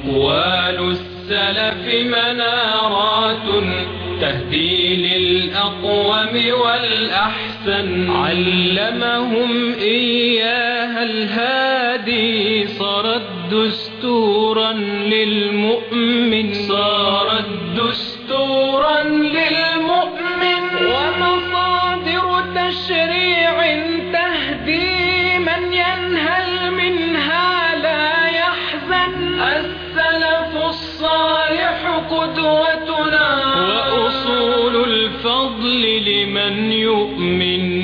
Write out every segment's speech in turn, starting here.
أقوال السلف منارات تهدي للأقوم والأحسن علمهم إياها الهادي صارت دستورا للمؤمن ومصادر تشريع تهدي من ينهل منها لا يحزن السلف الصالح قدوتنا وأصول الفضل لمن يؤمن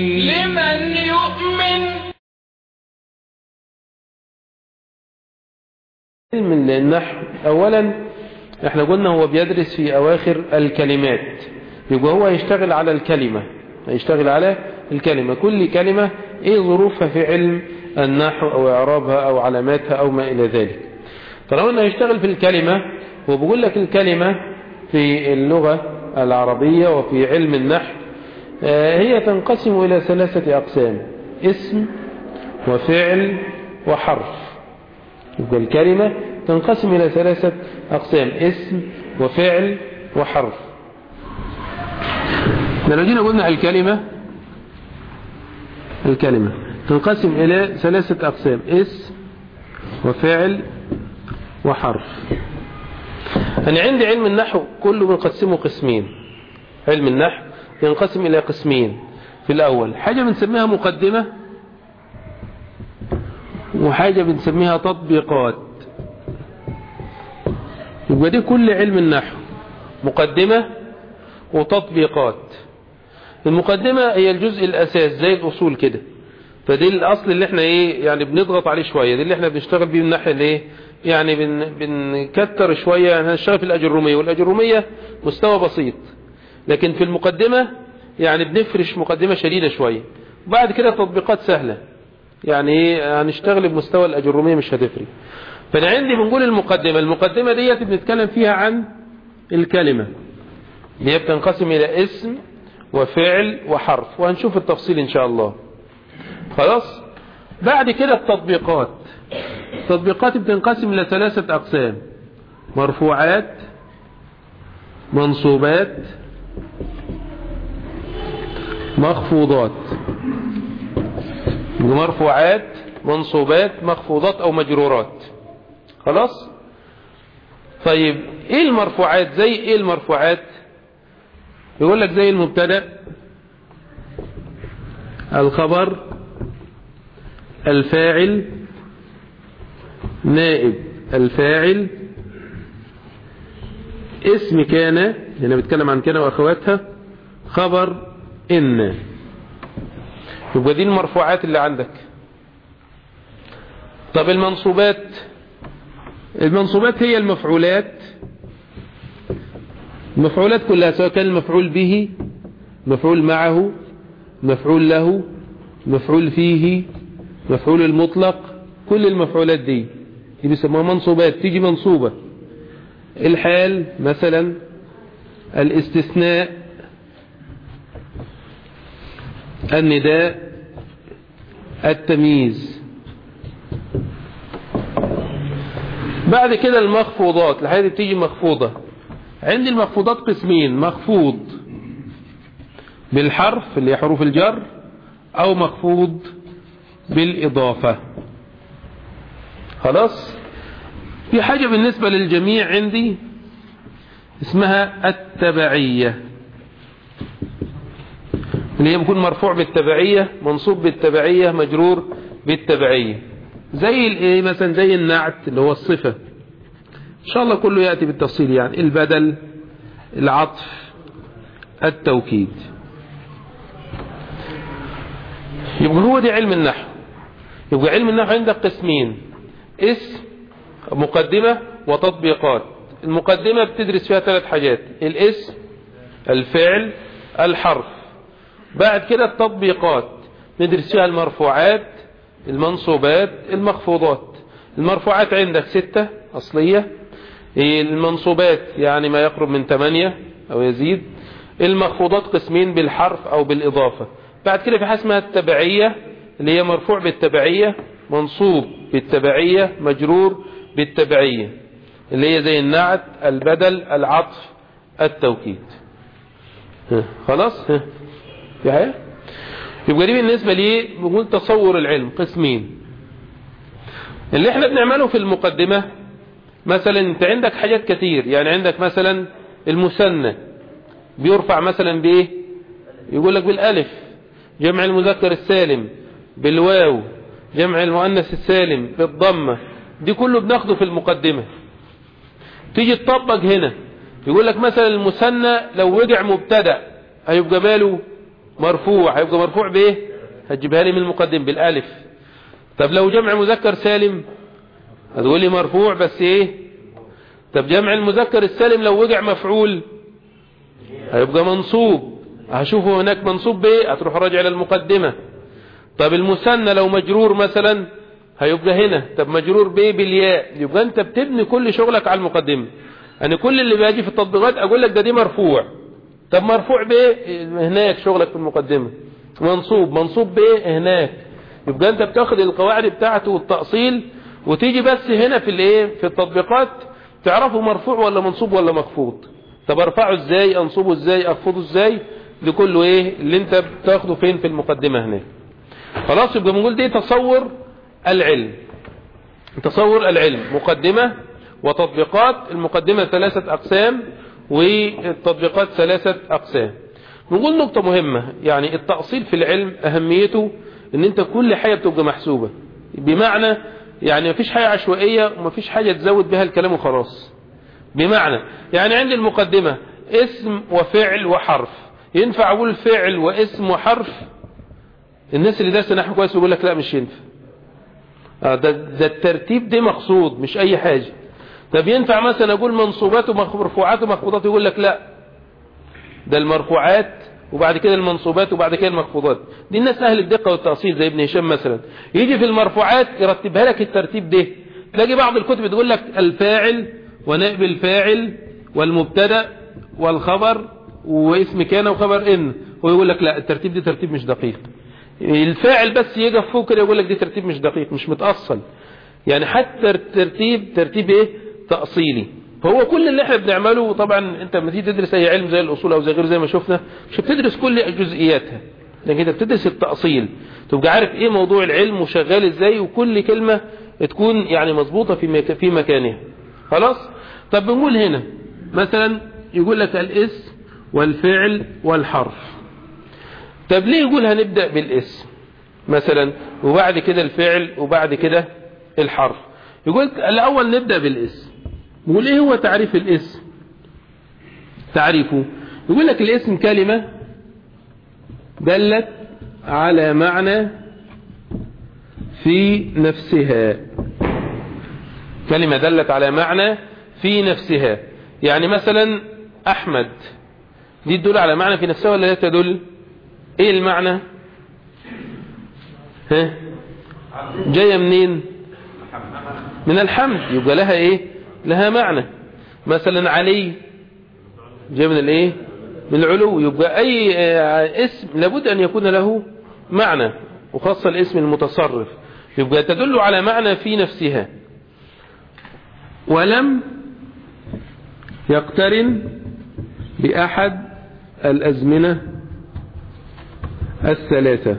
من النحو. أولا احنا قلنا هو بيدرس في أواخر الكلمات، يبقى هو يشتغل على الكلمة، كل كلمة ايه ظروفها في علم النحو او اعرابها او علاماتها او ما الى ذلك. طالما انه يشتغل في الكلمة، هو بيقول لك الكلمة في اللغة العربية وفي علم النحو هي تنقسم الى 3 أقسام: اسم وفعل وحرف. يبقى الكلمة تنقسم إلى 3 أقسام: اسم وفعل وحرف. لو جينا قلنا الكلمة تنقسم إلى 3 أقسام: اسم وفعل وحرف. أنا عندي علم النحو كله بنقسمه قسمين. علم النحو ينقسم إلى قسمين: في الأول حاجة بنسميها مقدمة، وحاجة بنسميها تطبيقات. يبقى دي كل علم النحو: مقدمة وتطبيقات. المقدمة هي الجزء الأساس زي الأصول كده، فدي الأصل اللي احنا يعني بنضغط عليه شوية، دي اللي احنا بنشتغل بيه من ناحية يعني بنكتر شوية. يعني هنشتغل في الأجرومية، والأجرومية مستوى بسيط، لكن في المقدمة يعني بنفرش مقدمة شديدة شوية. وبعد كده تطبيقات سهلة، يعني هنشتغل بمستوى الأجرومية مش هتفرق. فأنا عندي بنقول المقدمة ديت بنتكلم فيها عن الكلمة اللي هي بتنقسم إلى اسم وفعل وحرف، وهنشوف التفصيل إن شاء الله. خلاص. بعد كده التطبيقات بتنقسم إلى 3 أقسام: مرفوعات، منصوبات، مخفوضات. مرفوعات، منصوبات، مخفوضات أو مجرورات. خلاص. طيب ايه المرفوعات؟ زي ايه المرفوعات؟ يقول لك زي المبتدأ، الخبر، الفاعل، نائب الفاعل، اسم كان، هنا بيتكلم عن كان واخواتها، خبر إن. يبقى دي المرفوعات اللي عندك. طب المنصوبات هي المفعولات كلها، سواء كان المفعول به، مفعول معه، مفعول له، مفعول فيه، مفعول المطلق. كل المفعولات دي بيسموها منصوبات، تيجي منصوبة. الحال مثلا، الاستثناء، النداء، التمييز. بعد كده المخفوضات، الحاجة دي بتيجي مخفوضة. عندي المخفوضات قسمين: مخفوض بالحرف اللي هي حروف الجر، او مخفوض بالإضافة. خلاص. في حاجة بالنسبة للجميع عندي اسمها التبعية، اللي هي بيكون مرفوع بالتبعية، منصوب بالتبعية، مجرور بالتبعية. زي الايه مثلا؟ زي النعت اللي هو الصفة. ان شاء الله كله يأتي بالتفصيل، يعني البدل، العطف، التوكيد. يبقى هو دي علم النحو. يبقى علم النحو عندك قسمين: اسم، مقدمة، وتطبيقات. المقدمة بتدرس فيها 3 حاجات: الاسم، الفعل، الحرف. بعد كده التطبيقات ندرس فيها المرفوعات، المنصوبات، المخفوضات. المرفوعات عندك 6 أصلية، المنصوبات يعني ما يقرب من 8 أو يزيد، المخفوضات قسمين: بالحرف أو بالإضافة. بعد كده في حاجة اسمها التبعية، اللي هي مرفوع بالتبعية، منصوب بالتبعية، مجرور بالتبعية. اللي هي زي النعت، البدل، العطف، التوكيد. خلاص. في حاجة؟ يبقى دي بالنسبة لي بقول تصور العلم قسمين. اللي احنا بنعمله في المقدمة مثلا انت عندك حاجات كتير، يعني عندك مثلا المثنى بيرفع مثلا بايه؟ يقول لك بالالف، جمع المذكر السالم بالواو، جمع المؤنث السالم بالضمة، دي كله بناخده في المقدمة. تيجي تطبق هنا يقول لك مثلا المثنى لو وجع مبتدأ هيبقى ماله مرفوع، هيبقى مرفوع بايه؟ هتجيبها لي من المقدم بالالف. طب لو جمع مذكر سالم هتقول لي مرفوع بس ايه؟ طب جمع المذكر السالم لو وجع مفعول هيبقى منصوب، هشوفه هناك منصوب بايه؟ هتروح راجع للمقدمة. طب المثنى لو مجرور مثلا هيبقى هنا، طب مجرور بايه؟ بالياء. يبقى انت بتبني كل شغلك على المقدمة. انا كل اللي باجي في التطبيقات اقول لك ده دي مرفوع، طب مرفوع بايه؟ هناك شغلك في المقدمة. منصوب بايه؟ هناك. يبقى انت بتاخد القواعد بتاعته والتأصيل وتيجي بس هنا في الايه؟ في التطبيقات تعرفه مرفوع ولا منصوب ولا مخفوض. طب ارفعه ازاي؟ انصبه ازاي؟ اخفضه ازاي؟ دي كله ايه اللي انت بتاخده فين؟ في المقدمة هناك. خلاص. يبقى بنقول دي تصور العلم. تصور العلم مقدمة وتطبيقات. المقدمة 3 أقسام والتطبيقات 3 أقسام. نقول نقطة مهمة، يعني التأصيل في العلم أهميته ان انت كل حاجة بتبقى محسوبة، بمعنى يعني مفيش حاجة عشوائية ومفيش حاجة تزود بها الكلام وخلاص. بمعنى يعني عندي المقدمة اسم وفعل وحرف، ينفع اقول فعل واسم وحرف؟ الناس اللي درس نحو كويس يقول لك لا مش ينفع. ده الترتيب ده مقصود مش اي حاجة. طب ينفع مثلا اقول منصوبات ومرفوعات ومخفوضات؟ يقول لك لا، ده المرفوعات وبعد كده المنصوبات وبعد كده المخفوضات. دي الناس اهل الدقة والتأصيل زي ابن هشام مثلا، يجي في المرفوعات يرتبها لك الترتيب ده. تلاقي بعض الكتب تقول لك الفاعل ونائب الفاعل والمبتدا والخبر واسم كان وخبر ان، ويقول لك لا الترتيب ده ترتيب مش دقيق. الفاعل بس يجي فوق كده يقول لك دي ترتيب مش دقيق مش متأصل. يعني حتى ترتيب ايه؟ تأصيلي. فهو كل اللي احنا بنعمله طبعا انت لما تيجي تدرس اي علم زي الاصول او زي غيره زي ما شفنا مش بتدرس كل جزئياتها، لكن انت بتدرس التأصيل، تبقى عارف ايه موضوع العلم وشغال ازاي، وكل كلمة تكون يعني مظبوطة في مكانها. خلاص. طب بنقول هنا مثلا يقول لك الاسم والفعل والحرف. طب ليه يقول هنبدأ بالاسم مثلا وبعد كده الفعل وبعد كده الحرف؟ يقول الاول نبدأ بالاسم. يقول ايه هو تعريف الاسم؟ تعريفه يقول لك الاسم كلمة دلت على معنى في نفسها. كلمة دلت على معنى في نفسها. يعني مثلا احمد دي تدل على معنى في نفسها ولا لا تدل؟ ايه المعنى؟ ها جاية منين؟ من الحمد، يبقى لها ايه؟ لها معنى. مثلا علي جاي من الايه؟ من العلو. يبقى اي اسم لابد ان يكون له معنى، وخاصة الاسم المتصرف يبقى تدل على معنى في نفسها. ولم يقترن بأحد الأزمنة الثلاثة.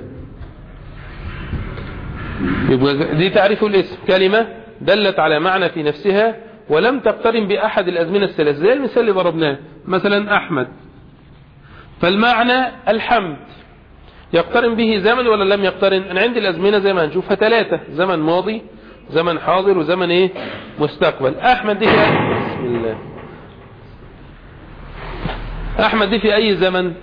يبقى دي تعريف الاسم، كلمة دلت على معنى في نفسها ولم تقترن بأحد الأزمنة الثلاثة. زي المثال اللي ضربناه مثلا أحمد، فالمعنى الحمد، يقترن به زمن ولا لم يقترن؟ أنا عندي الأزمنة زي ما هنشوفها 3، زمن ماضي زمن حاضر وزمن ايه؟ مستقبل. أحمد دي في بسم الله أحمد دي في أي زمن؟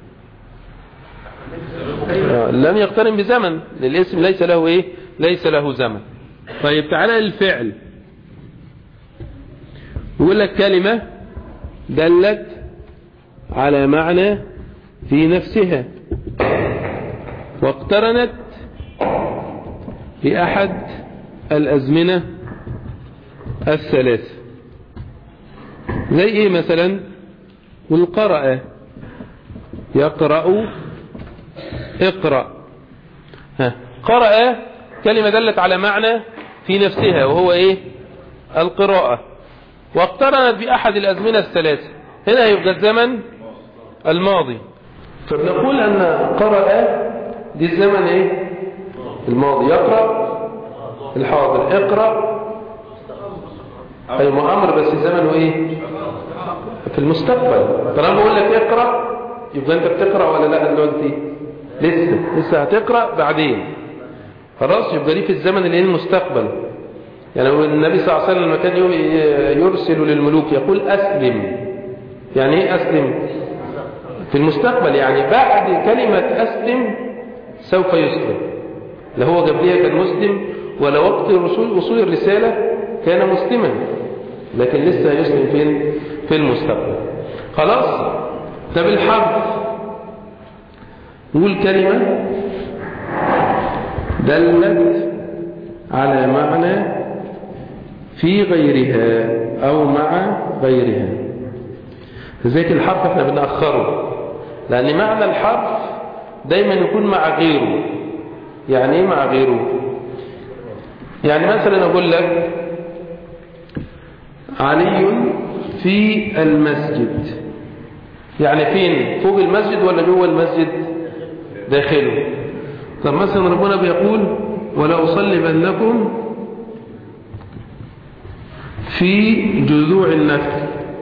لم يقترن بزمن، للاسم ليس له ايه؟ ليس له زمن. طيب تعالى للفعل. يقول لك كلمة دلت على معنى في نفسها واقترنت بأحد الأزمنة الثلاث. زي ايه مثلا؟ والقرأ يقرأ اقرأ. قرأ كلمة دلت على معنى في نفسها وهو ايه؟ القراءة. واقترنت بأحد الأزمنة الثلاثة، هنا يبقى الزمن الماضي. فبنقول أن قرأ دي الزمن إيه؟ الماضي. يقرأ الحاضر. اقرأ أي أمر بس زمنه إيه؟ في المستقبل. طالما بقول لك اقرأ يبقى أنت بتقرأ ولا لا دلوقتي؟ لسه هتقرأ بعدين. خلاص يبقى دي في الزمن اللي هي المستقبل. يعني النبي صلى الله عليه وسلم لما كان يرسل للملوك يقول أسلم. يعني إيه أسلم؟ في المستقبل، يعني بعد كلمة أسلم سوف يسلم. لا هو قبلها كان مسلم ولا وقت وصول الرسالة كان مسلما، لكن لسه يسلم فين؟ في المستقبل. خلاص. طب الحرف نقول كلمة دلت على معنى في غيرها أو مع غيرها. لذلك الحرف احنا بنأخره، لأن معنى الحرف دايما يكون مع غيره. يعني ايه مع غيره؟ يعني مثلا أقول لك علي في المسجد، يعني فين؟ فوق المسجد ولا جوه المسجد؟ داخله. طب مثلا ربنا بيقول ولا أصلبنكم في جذوع النخل،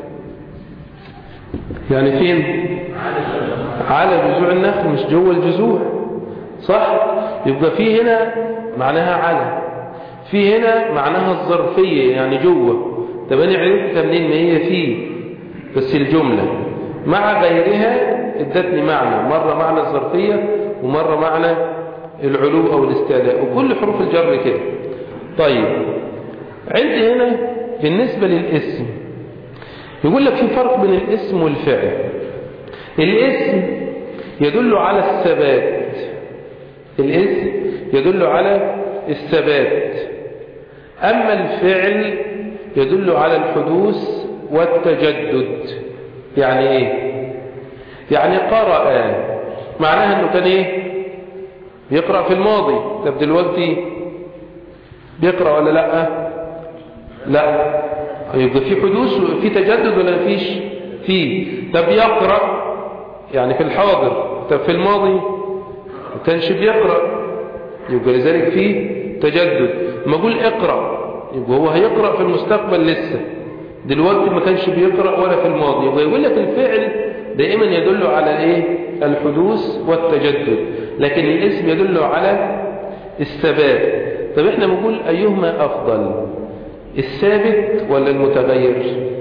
يعني فين؟ على جذوع النخل مش جوه الجذوع، صح؟ يبقى في هنا معناها على، في هنا معناها الظرفية يعني جوه. طب انا عرفتها منين؟ ما هي فيه بس الجملة مع غيرها ادتني معنى، مرة معنى الظرفية ومرة معنى العلو او الاستعلاء، وكل حروف الجر كده. طيب عندي هنا بالنسبة للاسم يقول لك في فرق بين الاسم والفعل. الاسم يدل على الثبات، الاسم يدل على الثبات، أما الفعل يدل على الحدوث والتجدد. يعني ايه؟ يعني قرأ معناها انه كان ايه؟ بيقرأ في الماضي. طب دلوقتي بيقرأ ولا لا؟ لا. يبقى في حدوث وفي تجدد ولا فيش؟ فيه. طب يقرأ يعني في الحاضر، طب في الماضي ما كانش بيقرأ، يبقى لذلك فيه تجدد. ما اقول اقرأ يبقى هو هيقرأ في المستقبل لسه، دلوقتي ما كانش بيقرأ ولا في الماضي. يبقى يقول لك الفعل دائما يدل على ايه؟ الحدوث والتجدد، لكن الاسم يدل على الثبات. طب احنا بنقول ايهما افضل، الثابت ولا المتغير؟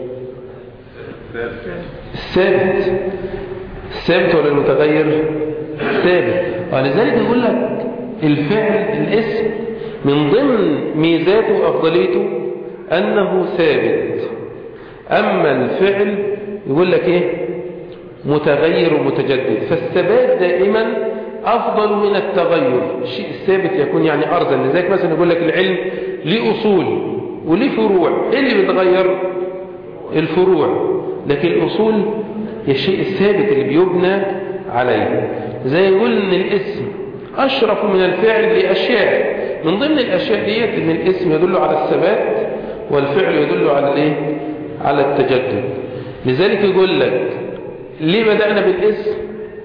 الثابت. الثابت ولا المتغير؟ الثابت. ولذلك يقول لك الفعل الاسم من ضمن ميزاته وافضليته انه ثابت، اما الفعل يقول لك ايه؟ متغير ومتجدد. فالثبات دائما افضل من التغير. الشيء الثابت يكون يعني ارزل. لذلك مثلا يقول لك العلم ليه اصول وليه فروع، ايه اللي بيتغير؟ الفروع. لكن الاصول هي الشيء الثابت اللي بيبنى عليه. زي يقول ان الاسم اشرف من الفعل لاشياء، من ضمن الاشياء ديت ان الاسم يدل على الثبات والفعل يدل على الايه؟ على التجدد. لذلك يقول لك ليه بدأنا بالاسم؟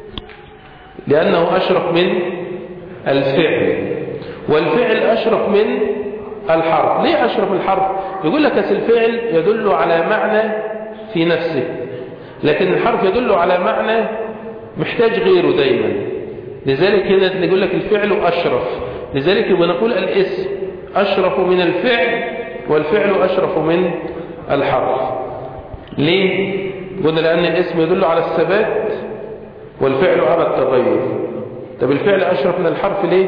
لأنه أشرف من الفعل، والفعل أشرف من الحرف. ليه أشرف الحرف؟ يقول لك الفعل يدل على معنى في نفسه، لكن الحرف يدل على معنى محتاج غيره دايما. لذلك هنا يقول لك الفعل أشرف. لذلك بنقول الاسم أشرف من الفعل والفعل أشرف من الحرف. ليه؟ قلنا لأن الاسم يدل على الثبات والفعل على التغير. طب الفعل أشرف من الحرف ليه؟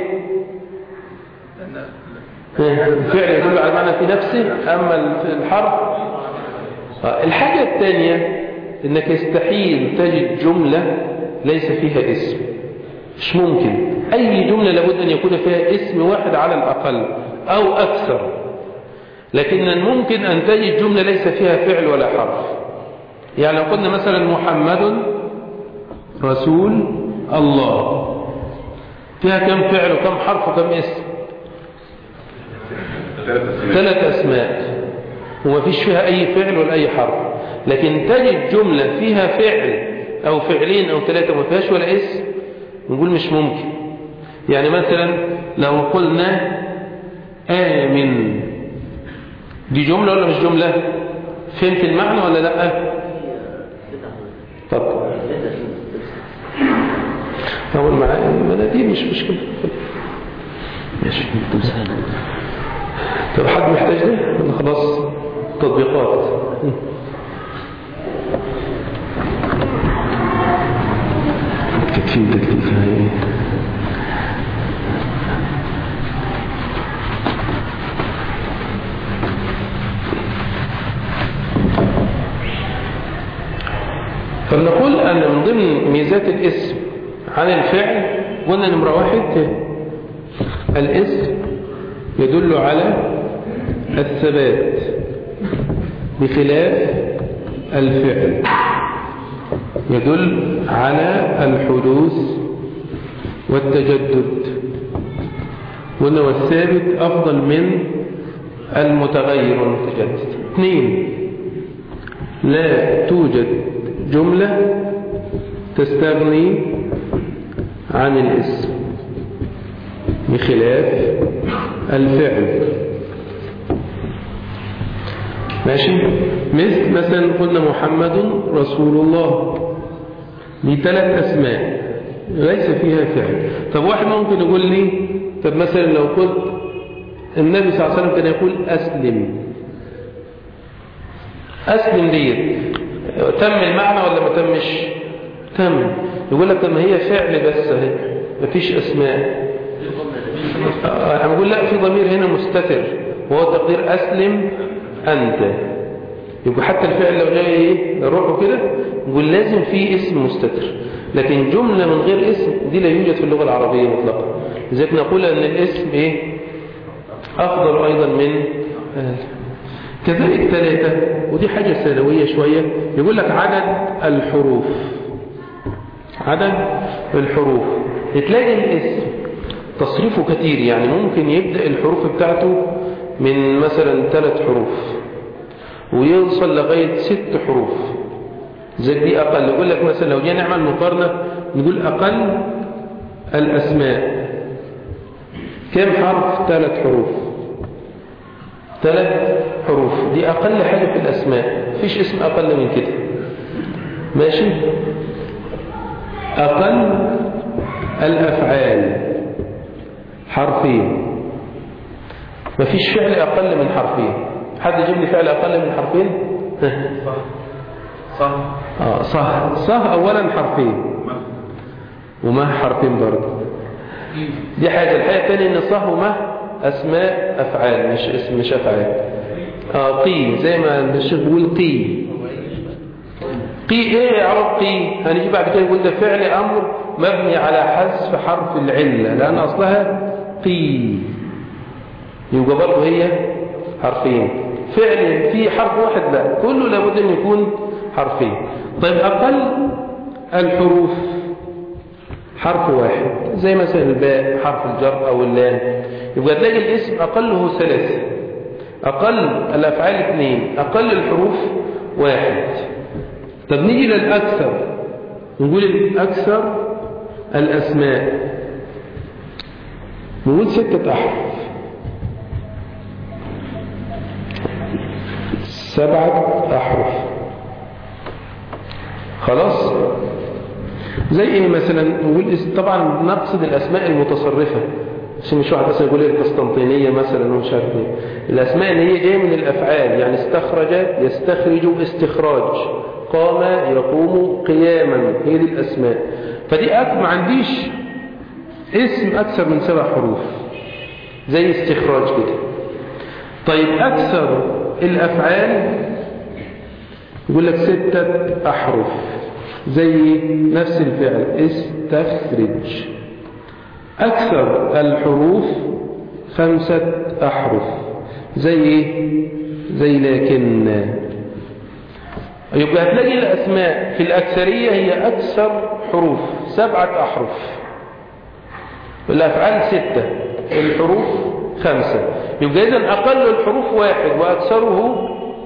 الفعل يدل على معنى في نفسه، أما الحرف. الحاجة الثانية إنك يستحيل تجد جملة ليس فيها اسم، مش ممكن. أي جملة لابد أن يكون فيها اسم واحد على الأقل أو أكثر، لكن ممكن أن تجد جملة ليس فيها فعل ولا حرف. يعني لو قلنا مثلا محمد رسول الله، فيها كم فعل وكم حرف وكم اسم؟ 3 أسماء. وما فيش فيها أي فعل ولا أي حرف. لكن تجد جملة فيها فعل أو فعلين أو ثلاثة وما فيهاش ولا اسم، نقول مش ممكن. يعني مثلا لو قلنا آمن، دي جملة ولا مش جملة؟ فهمت المعنى ولا لا؟ طب أول معايا المناديل مش مشكلة. ماشي. طب حد محتاج ده ولا خلاص؟ تطبيقات تكفين تكليف هاي. فلنقول أن من ضمن ميزات الاسم عن الفعل قلنا نمرة 1 الاسم يدل على الثبات بخلاف الفعل يدل على الحدوث والتجدد، قلنا والثابت أفضل من المتغير والمتجدد. 2 لا توجد جملة تستغني عن الاسم بخلاف الفعل. ماشي. مثلا قلنا محمد رسول الله، دي 3 أسماء ليس فيها فعل. طب واحد ممكن يقول لي طب مثلا لو قلت النبي صلى الله عليه وسلم كان يقول أسلم، أسلم ديت تم المعنى ولا ما تمش؟ تم. يقول لك طب ما هي فعل بس اهي مفيش اسماء. انا بقول لا، في ضمير هنا مستتر وهو تقدير أسلم أنت. يبقى حتى الفعل لو جاي ايه نروحه كده نقول لازم فيه اسم مستتر. لكن جملة من غير اسم دي لا يوجد في اللغة العربية مطلقا. لذلك نقول ان الاسم ايه افضل ايضا من كذلك 3 ودي حاجة ثانوية شوية. يقول لك عدد الحروف، عدد الحروف. تلاقي الاسم تصريفه كتير، يعني ممكن يبدأ الحروف بتاعته من مثلا 3 حروف ويوصل لغاية 6 حروف. زي دي أقل. يقول لك مثلا لو جينا نعمل مقارنة نقول أقل الأسماء كم حرف؟ 3 حروف. 3 حروف دي أقل حاجة في الأسماء، فيش اسم أقل من كده. ماشي. أقل الأفعال حرفين، مفيش فعل أقل من حرفين. حد يجيب لي فعل أقل من حرفين؟ صح صح صح. أولا حرفين وما حرفين برضه، دي حاجة. الحاجة الثانية إن صح وما أسماء أفعال مش اسم، مش أفعال. قي زي ما الشيخ بيقول قي. قي ايه عرب قي؟ هنيجي بعد كده نقول ده فعل أمر مبني على حذف حرف العلة لأن أصلها قي، يبقى برضه هي حرفين. فعل فيه حرف واحد لا، كله لابد أن يكون حرفين. طيب أقل الحروف حرف واحد زي مثلا الباء حرف الجر أو اللام، يبقى تلاقي الاسم أقله 3، أقل الأفعال 2، أقل الحروف 1. طب نيجي للأكثر نقول الأكثر الأسماء نقول 6 أحرف، 7 أحرف. خلاص. زي ايه مثلا نقول طبعا نقصد الأسماء المتصرفة، عشان مش واحد مثلا يقول القسطنطينية مثلا ومش عارف ايه. الأسماء اللي هي جايه من الأفعال، يعني استخرج يستخرج استخراج، قام يقوم قياما، هي دي الأسماء. فدي ما عنديش اسم أكثر من 7 حروف زي استخراج كده. طيب أكثر الأفعال يقول لك 6 أحرف زي نفس الفعل استخرج. أكثر الحروف 5 أحرف زي لكن. يبقى هتلاقي الأسماء في الأكثرية هي أكثر حروف 7 أحرف، والأفعال 6، الحروف 5. يبقى إذن أقل الحروف 1 وأكثره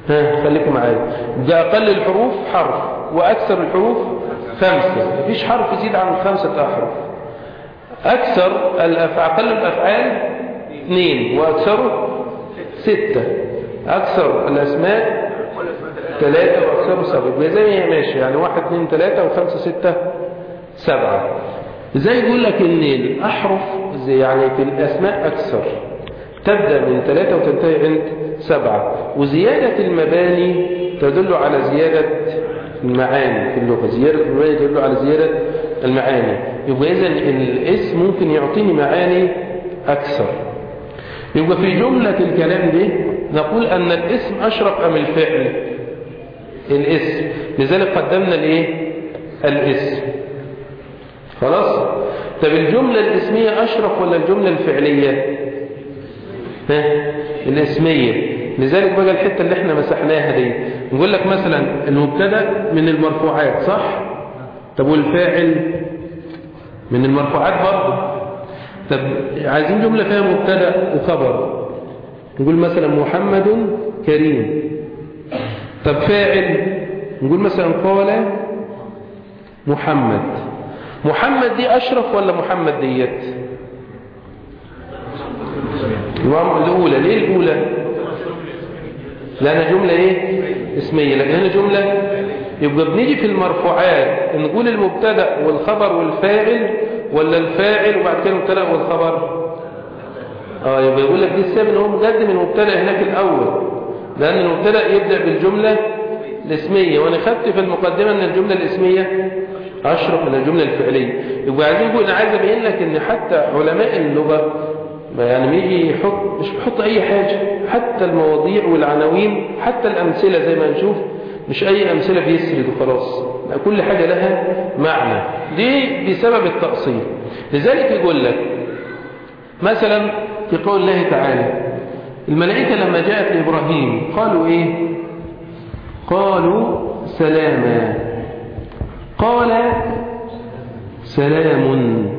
خليكم معايا. ده أقل الحروف حرف وأكثر الحروف 5. مفيش حرف يزيد عن 5 أحرف. أقل الأفعال 2 وأكثره 6. أكثر الأسماء 3 وأكثره 7. زي ما هي ماشي يعني 1 2 3 و5 6 7. ازاي يقول لك ان الأحرف يعني في الأسماء أكثر، تبدأ من 3 وتنتهي عند 7. وزيادة المباني تدل على زيادة المعاني في اللغة. زيادة المباني تدل على زيادة المعاني. يبقى إذن الاسم ممكن يعطيني معاني أكثر. يبقى في جملة الكلام دي نقول أن الاسم أشرف أم الفعل؟ الاسم. لذلك قدمنا الايه؟ الاسم. خلاص. طب الجملة الاسمية أشرف ولا الجملة الفعلية؟ الاسمية. لذلك بقى الحتة اللي احنا مسحناها دي نقول لك مثلا المبتدا من المرفوعات، صح؟ طب والفاعل من المرفوعات برضه. طب عايزين جملة فيها مبتدا وخبر، نقول مثلا محمد كريم. طب فاعل نقول مثلا قال محمد. محمد دي أشرف ولا محمد ديت؟ الأولى. ليه الأولى؟ لأنها جملة إيه؟ اسمية. لكن هنا جملة. يبقى بنيجي في المرفوعات نقول المبتدا والخبر والفاعل ولا الفاعل وبعد كده المبتدا والخبر؟ يبقى يقول لك دي السبب ان هو مقدم المبتدا هناك الأول، لأن المبتدا يبدأ بالجملة الاسمية، وأنا خدت في المقدمة أن الجملة الاسمية أشرف من الجملة الفعلية. يبقى عايزين نقول أنا عايز أبين لك أن حتى علماء اللغة يعني يجي يحط، مش بيحط أي حاجة، حتى المواضيع والعناوين حتى الأمثلة زي ما نشوف، مش أي أمثلة بيسرد وخلاص، كل حاجة لها معنى. دي بسبب التأصيل. لذلك يقول لك مثلا في قول الله تعالى الملائكة لما جاءت لإبراهيم قالوا إيه؟ قالوا سلاما. قال سلام.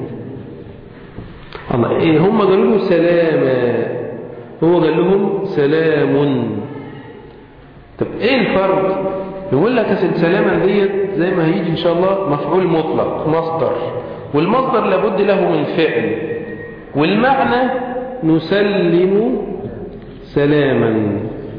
الله إيه؟ هم قالوا له سلاما، هو قال لهم سلام. طب إيه الفرق؟ يقول لك سلاما ديت زي ما هيجي إن شاء الله مفعول مطلق مصدر، والمصدر لابد له من فعل، والمعنى نسلم سلاما.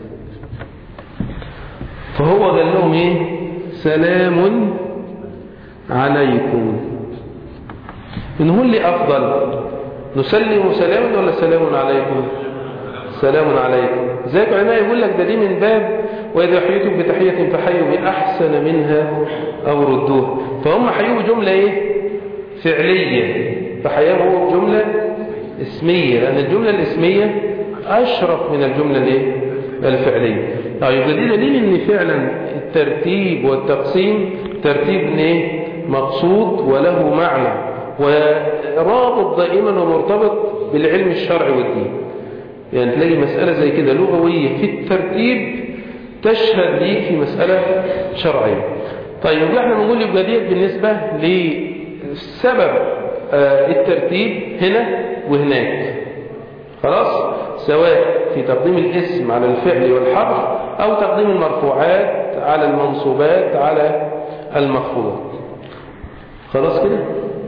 فهو قال لهم ايه؟ سلام عليكم. إن هو اللي أفضل نسلم سلاما ولا سلام عليكم؟ سلام عليكم. زي العلماء يقول لك ده دي من باب وإذا حييتم بتحية فحيوا بأحسن منها أو ردوها. فهم حيوا جملة ايه؟ فعلية، فحيوا جملة اسمية، لأن الجملة الاسمية أشرف من الجملة الايه؟ الفعلية. طيب ده دليل ان فعلا الترتيب والتقسيم ترتيب ايه؟ مقصود وله معنى، ورابط دائما ومرتبط بالعلم الشرعي والدين. يعني تلاقي مسألة زي كده لغوية في الترتيب تشهد ليك في مسألة شرعية. طيب احنا بنقول يبقى ديت بالنسبة لسبب الترتيب هنا وهناك. خلاص، سواء في تقديم الاسم على الفعل والحرف أو تقديم المرفوعات على المنصوبات على المخفوضات. خلاص كده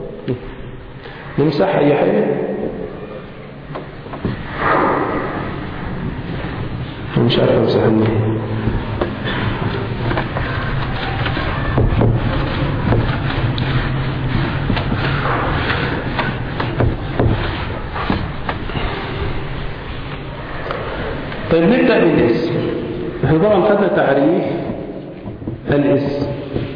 نمسح أي حاجة. مش عارف أمسح منه. طيب نبدأ بالاسم. احنا طبعا خدنا تعريف الاسم،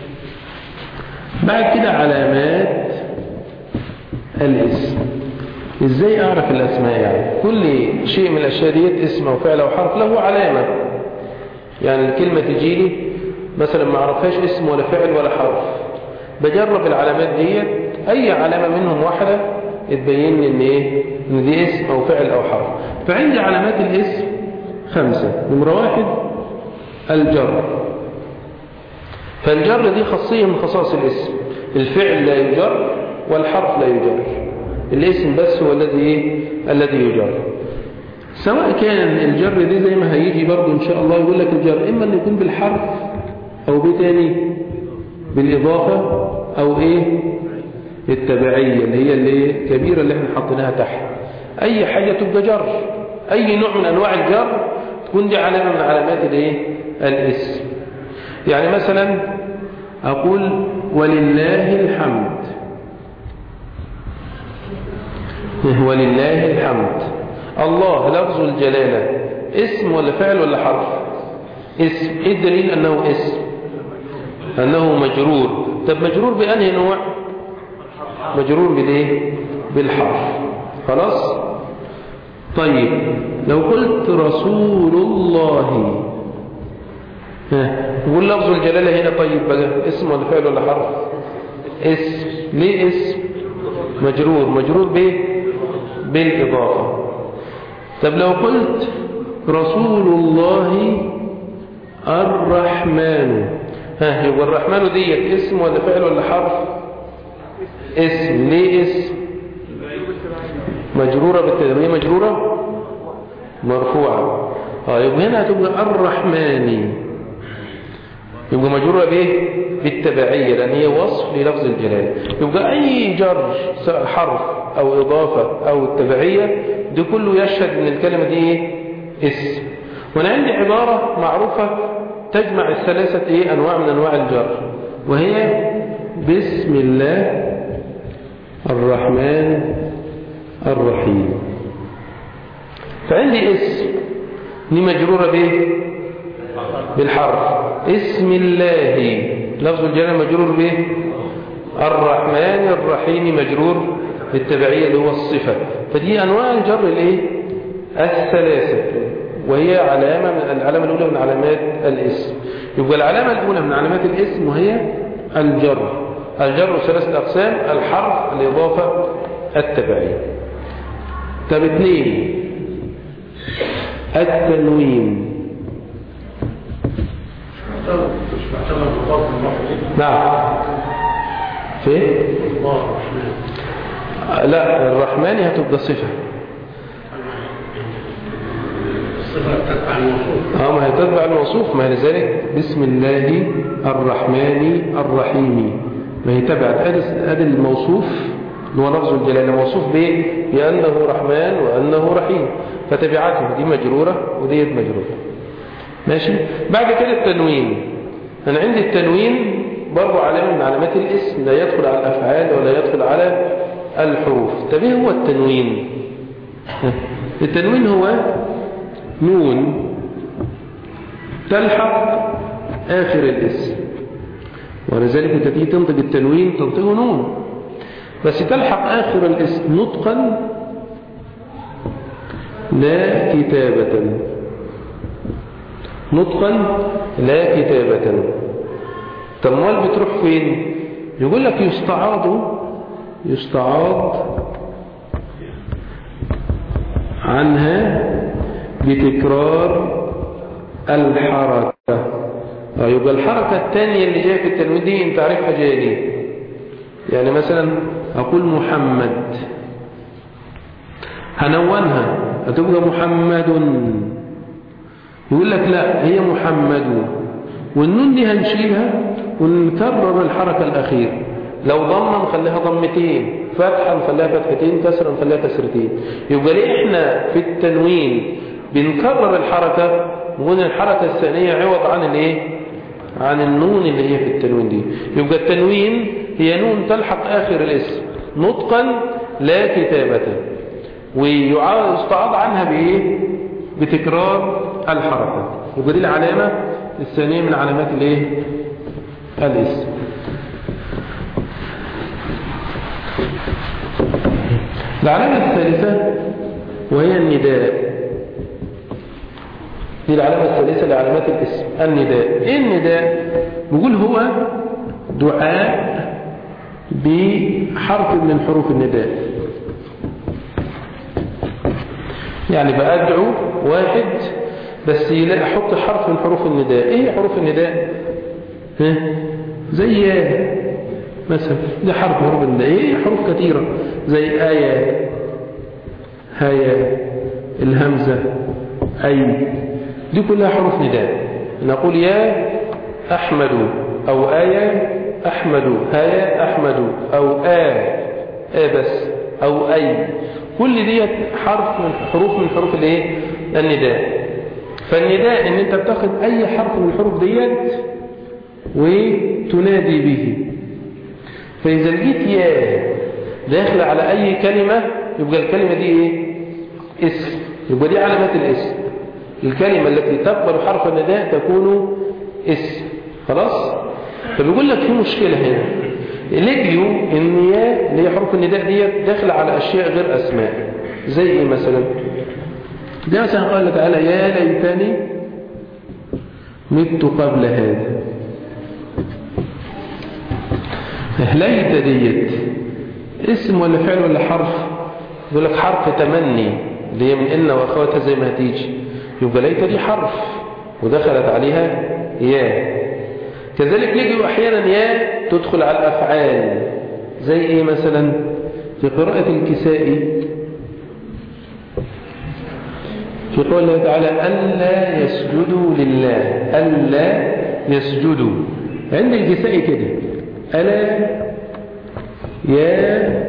بعد كده علامات الاسم. ازاي اعرف الاسماء؟ يعني كل شيء من الاشياء ديت اسم او فعل او حرف له علامة. يعني الكلمة تجيلي مثلا ما اعرفهاش اسم ولا فعل ولا حرف، بجرب العلامات ديت، اي علامة منهم واحدة تبين لي ان ايه؟ ان دي اسم او فعل او حرف. فعندي علامات الاسم 5. نمرة 1 الجر. فالجر دي خاصية من خصائص الاسم. الفعل لا يجر والحرف لا يجر، الاسم بس هو الذي يجر. سواء كان الجر دي زي ما هيجي برضو إن شاء الله يقول لك الجر إما أن يكون بالحرف أو بتاني بالإضافة أو إيه التبعية اللي هي كبيرة اللي احنا حطيناها تحت. أي حاجة تبقى جر، أي نوع من أنواع الجر تكون دي علامة من علامات الإيه الاسم. يعني مثلا أقول ولله الحمد، ولله الحمد. الله لفظ الجلالة اسم ولا فعل ولا حرف؟ اسم. ايه الدليل أنه اسم؟ أنه مجرور. طب مجرور بأنهي نوع؟ مجرور بالإيه؟ بالحرف. خلاص. طيب لو قلت رسول الله، نقول لفظ الجلالة هنا طيب بقى اسم ولا فعل ولا حرف؟ اسم. ليه اسم؟ مجرور. مجرور بايه؟ بالإضافة. طب لو قلت رسول الله الرحمن، يبقى الرحمن ديت اسم ولا فعل ولا حرف؟ اسم. ليه اسم؟ مجرورة بالتدريب. مجرورة مرفوعة. يبقى هنا هتبقى الرحمن، يبقى مجرورة بايه؟ بالتبعية لأن هي وصف للفظ الجلالة. يبقى أي جر سواء حرف أو إضافة أو التبعية ده كله يشهد أن الكلمة دي ايه؟ اسم. وأنا عندي عبارة معروفة تجمع الثلاثة ايه أنواع من أنواع الجر، وهي بسم الله الرحمن الرحيم. فعندي اسم دي مجرورة بايه؟ بالحرف. اسم الله لفظ الجلالة مجرور بايه؟ الرحمن الرحيم مجرور بالتبعية اللي هو الصفة. فدي أنواع الجر الايه؟ الثلاثة، وهي العلامة الأولى من علامات الاسم. يبقى العلامة الأولى من علامات الاسم وهي الجر. الجر ثلاثة أقسام: الحرف، الإضافة، التبعية. طب 2 التنوين. نعم. في لا، الرحمن هتبقى صفة. الصفة تتبع الموصوف. ما هي تتبع الموصوف. ما هي لذلك بسم الله الرحمن الرحيم، ما هي تبع هذا الموصوف اللي هو لفظ الجلالة، موصوف به بأنه رحمن وأنه رحيم، فتبعته دي مجرورة وديت مجرورة. ماشي. بعد كده التنوين. أنا عندي التنوين برضو علامة من علامات الاسم، لا يدخل على الأفعال ولا يدخل على الحروف. طب ايه هو التنوين؟ التنوين هو نون تلحق آخر الاسم، ولذلك انت تيجي تنطق التنوين تنطقه نون، بس تلحق آخر الاسم نطقا لا كتابة. نطقا لا كتابة. تموال بتروح فين؟ يقول لك يستعاض عنها بتكرار الحركة. يبقى الحركة الثانية اللي جاية في التنوين دي انت عارفها جاية ليه. يعني مثلا أقول محمد، هنونها هتبقى محمد. يقول لك لا، هي محمد، والنون دي هنشيلها ونكرر الحركة الأخيرة. لو ضمة نخليها ضمتين، فتحة نخليها فتحتين، كسرة نخليها كسرتين. يبقى ليه احنا في التنوين بنكرر الحركة ونقول الحركة الثانية عوض عن الايه؟ عن النون اللي هي في التنوين دي. يبقى التنوين هي نون تلحق آخر الاسم نطقا لا كتابة، ويستعاض عنها بايه؟ بتكرار الحركة. يبقى دي العلامة الثانية من علامات الايه؟ الاسم. العلامة الثالثة وهي النداء. دي العلامة الثالثة لعلامات الاسم، النداء. ايه النداء؟ بيقول هو دعاء بحرف من حروف النداء. يعني بأدعو واحد بس يلاقي احط حرف من حروف النداء. ايه حروف النداء؟ زي مثلا ده حرف من حروف النداء. ايه حروف كثيرة زي آية، هيا، الهمزة، أي، دي كلها حروف نداء. نقول يا أحمد أو آية أحمد، هيا أحمد، أو بس، أو أي، كل دي حرف من حروف الايه؟ النداء. فالنداء ان انت بتاخد اي حرف من الحروف ديت وتنادي به. فاذا جيت يا داخل على اي كلمة يبقى الكلمة دي ايه؟ اسم، يبقى دي علامات الاسم. الكلمة التي تقبل حرف النداء تكون اسم. خلاص؟ فبيقول لك في مشكلة هنا، لجيوا ان يا اللي هي حروف النداء ديت داخل على اشياء غير اسماء. زي ايه مثلا؟ ده مثلا قال تعالى يا ليتني مت قبل هذا. ليت ديت اسم ولا فعل ولا حرف؟ يقول لك حرف تمني اللي هي من إن وأخواتها زي ما هتيجي، يبقى ليت دي حرف ودخلت عليها يا. كذلك يجي أحيانا يا تدخل على الأفعال. زي إيه مثلا؟ في قراءة الكسائي في قول الله تعالى ألا يسجدوا لله، ألا يسجدوا. عند الكسائي كده ألا يا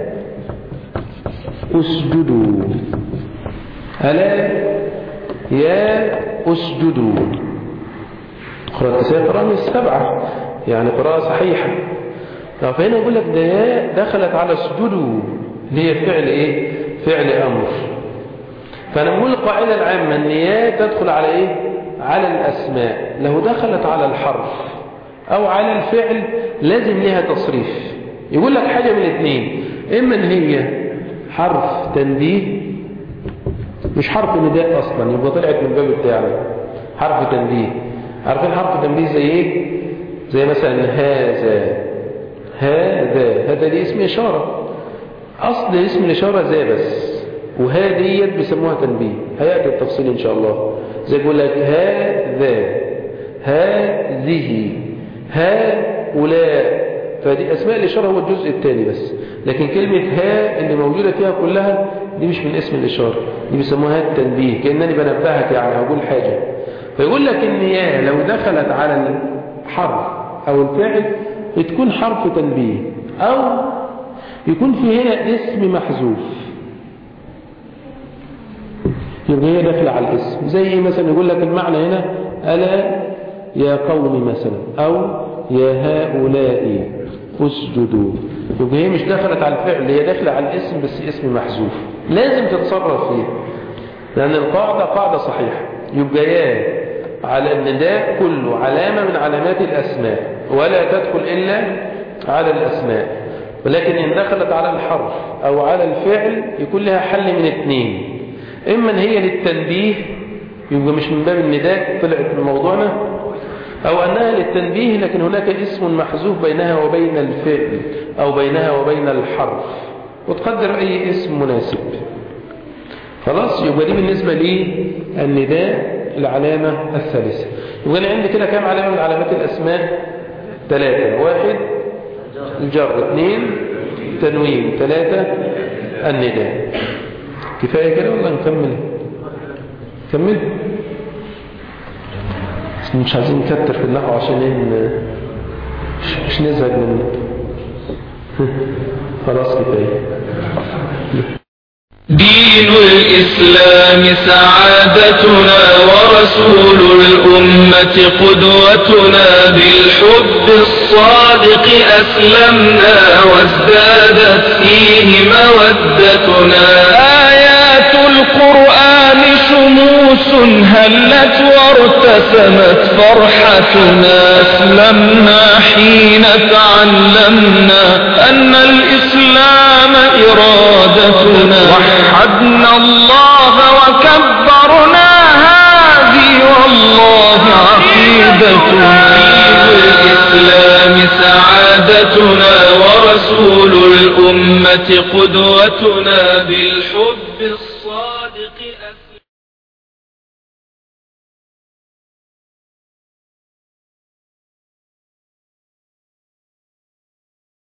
أسجدوا، ألا يا أسجدوا. قراءة الكسائي قراءة من السبعة، يعني قراءة صحيحة. فهنا يقول لك ده يا دخلت على اسجدوا اللي هي فعل ايه؟ فعل أمر. فأنا بقول القاعدة العامة أن يا تدخل على إيه؟ على الأسماء. لو دخلت على الحرف أو على الفعل لازم لها تصريف. يقول لك حاجة من الاثنين، إما أن هي حرف تنبيه مش حرف نداء أصلا، يبقى طلعت من الباب بتاعنا حرف تنبيه. عارفين حرف تنبيه زي إيه؟ زي مثلا هذا دي اسم إشارة، أصل اسم الإشارة زي بس، وهذه بيسموها تنبيه. هيأتي التفصيل إن شاء الله. زي يقول لك هذا، هذه، هؤلاء، فدي أسماء الإشارة هو الجزء الثاني بس. لكن كلمة ها اللي موجودة فيها كلها دي مش من اسم الإشارة، دي بيسموها التنبيه، كأنني بنبهك يعني هقول حاجة. فيقول لك إن يا لو دخلت على الحرف أو الفعل تكون حرف تنبيه، أو يكون في هنا اسم محذوف، يبقى هي داخله على الاسم. زي مثلا يقول لك المعنى هنا ألا يا قوم مثلا، أو يا هؤلاء اسجدوا، يبقى هي مش دخلت على الفعل، هي داخله على الاسم بس اسم محذوف، لازم تتصرف فيه لأن القاعدة قاعدة صحيحة. يبقى يا على النداء كله علامة من علامات الأسماء ولا تدخل إلا على الأسماء، ولكن إن دخلت على الحرف أو على الفعل يكون لها حل من اثنين، إما إن هي للتنبيه يبقى مش من باب النداء طلعت من موضوعنا، أو أنها للتنبيه لكن هناك اسم محذوف بينها وبين الفعل أو بينها وبين الحرف، وتقدر أي اسم مناسب. خلاص، يبقى دي بالنسبة للنداء العلامة الثالثة. يبقى أنا عندي كده كام علامة من علامات الأسماء؟ 3. 1 الجر، 2 تنوين، 3 النداء. كفاية كده ولا نكمل؟ كمل؟ مش عايزين نكتر في النحو عشان مش نزهق منه. خلاص كفاية. دين الإسلام سعادتنا ورسول الأمة قدوتنا، بالحب الصادق أسلمنا وازدادت فيه مودتنا. آيات القرآن شموس هلت وارتسمت فرحتنا، أسلمنا حين تعلمنا أن الإسلام إرادتنا، وحدنا الله وكبرنا هذه والله عقيدتنا. الإسلام سعادتنا ورسول الأمة قدوتنا، بالحب